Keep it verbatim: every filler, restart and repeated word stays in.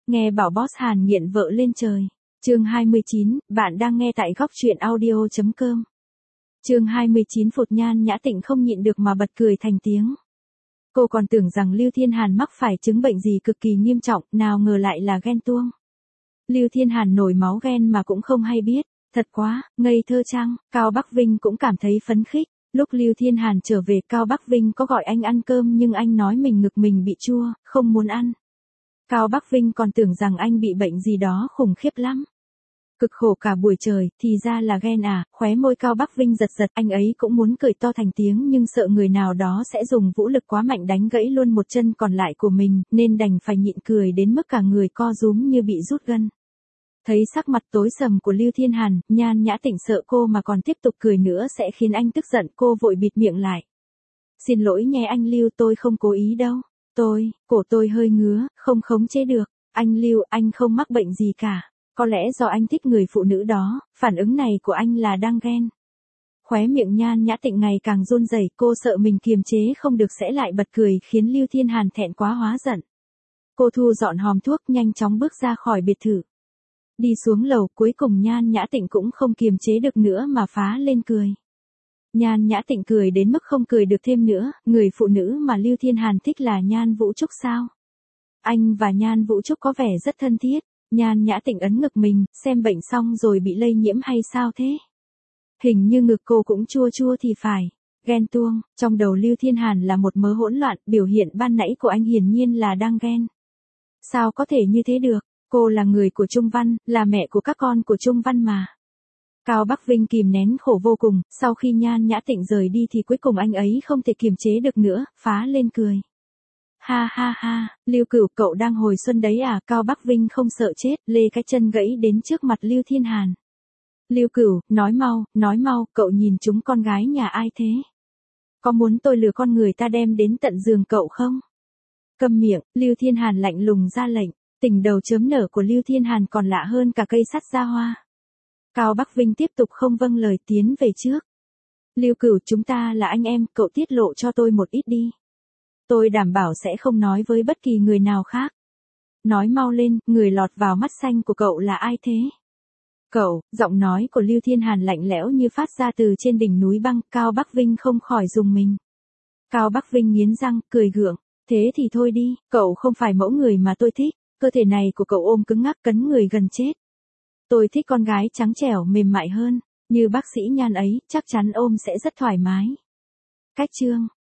Nghe bảo boss Hàn nghiện vợ lên trời. Chương hai mươi chín, bạn đang nghe tại góc truyện audio chấm com. Chương hai mươi chín Phụt Nhan Nhã Tịnh không nhịn được mà bật cười thành tiếng. Cô còn tưởng rằng Lưu Thiên Hàn mắc phải chứng bệnh gì cực kỳ nghiêm trọng, nào ngờ lại là ghen tuông. Lưu Thiên Hàn nổi máu ghen mà cũng không hay biết, thật quá, ngây thơ chăng? Cao Bắc Vinh cũng cảm thấy phấn khích. Lúc Lưu Thiên Hàn trở về, Cao Bắc Vinh có gọi anh ăn cơm nhưng anh nói mình ngực mình bị chua, không muốn ăn. Cao Bắc Vinh còn tưởng rằng anh bị bệnh gì đó khủng khiếp lắm. Cực khổ cả buổi trời, thì ra là ghen à, khóe môi Cao Bắc Vinh giật giật, anh ấy cũng muốn cười to thành tiếng nhưng sợ người nào đó sẽ dùng vũ lực quá mạnh đánh gãy luôn một chân còn lại của mình, nên đành phải nhịn cười đến mức cả người co rúm như bị rút gân. Thấy sắc mặt tối sầm của Lưu Thiên Hàn, Nhan Nhã Tịnh sợ cô mà còn tiếp tục cười nữa sẽ khiến anh tức giận, cô vội bịt miệng lại. Xin lỗi nhé anh Lưu, tôi không cố ý đâu. Tôi, cổ tôi hơi ngứa, không khống chế được. Anh Lưu, anh không mắc bệnh gì cả. Có lẽ do anh thích người phụ nữ đó, phản ứng này của anh là đang ghen. Khóe miệng Nhan Nhã Tịnh ngày càng run rẩy, cô sợ mình kiềm chế không được sẽ lại bật cười khiến Lưu Thiên Hàn thẹn quá hóa giận. Cô thu dọn hòm thuốc nhanh chóng bước ra khỏi biệt thự. Đi xuống lầu, cuối cùng Nhan Nhã Tịnh cũng không kiềm chế được nữa mà phá lên cười. Nhan Nhã Tịnh cười đến mức không cười được thêm nữa, người phụ nữ mà Lưu Thiên Hàn thích là Nhan Vũ Trúc sao? Anh và Nhan Vũ Trúc có vẻ rất thân thiết. Nhan Nhã Tịnh ấn ngực mình, xem bệnh xong rồi bị lây nhiễm hay sao thế? Hình như ngực cô cũng chua chua thì phải. Ghen tuông, trong đầu Lưu Thiên Hàn là một mớ hỗn loạn, biểu hiện ban nãy của anh hiển nhiên là đang ghen. Sao có thể như thế được? Cô là người của Trung Văn, là mẹ của các con của Trung Văn mà. Cao Bắc Vinh kìm nén khổ vô cùng, sau khi Nhan Nhã Tịnh rời đi thì cuối cùng anh ấy không thể kiềm chế được nữa, phá lên cười. Ha ha ha, Lưu Cửu, cậu đang hồi xuân đấy à? Cao Bắc Vinh không sợ chết, lê cái chân gãy đến trước mặt Lưu Thiên Hàn. Lưu Cửu, nói mau, nói mau, cậu nhìn chúng con gái nhà ai thế? Có muốn tôi lừa con người ta đem đến tận giường cậu không? Câm miệng, Lưu Thiên Hàn lạnh lùng ra lệnh. Tình đầu chớm nở của Lưu Thiên Hàn còn lạ hơn cả cây sắt ra hoa. Cao Bắc Vinh tiếp tục không vâng lời tiến về trước. Lưu Cửu, chúng ta là anh em, cậu tiết lộ cho tôi một ít đi. Tôi đảm bảo sẽ không nói với bất kỳ người nào khác. Nói mau lên, người lọt vào mắt xanh của cậu là ai thế? Cậu, giọng nói của Lưu Thiên Hàn lạnh lẽo như phát ra từ trên đỉnh núi băng, Cao Bắc Vinh không khỏi rùng mình. Cao Bắc Vinh nghiến răng, cười gượng, thế thì thôi đi, cậu không phải mẫu người mà tôi thích, cơ thể này của cậu ôm cứng ngắc cấn người gần chết. Tôi thích con gái trắng trẻo mềm mại hơn, như bác sĩ Nhan ấy, chắc chắn ôm sẽ rất thoải mái. Cách chương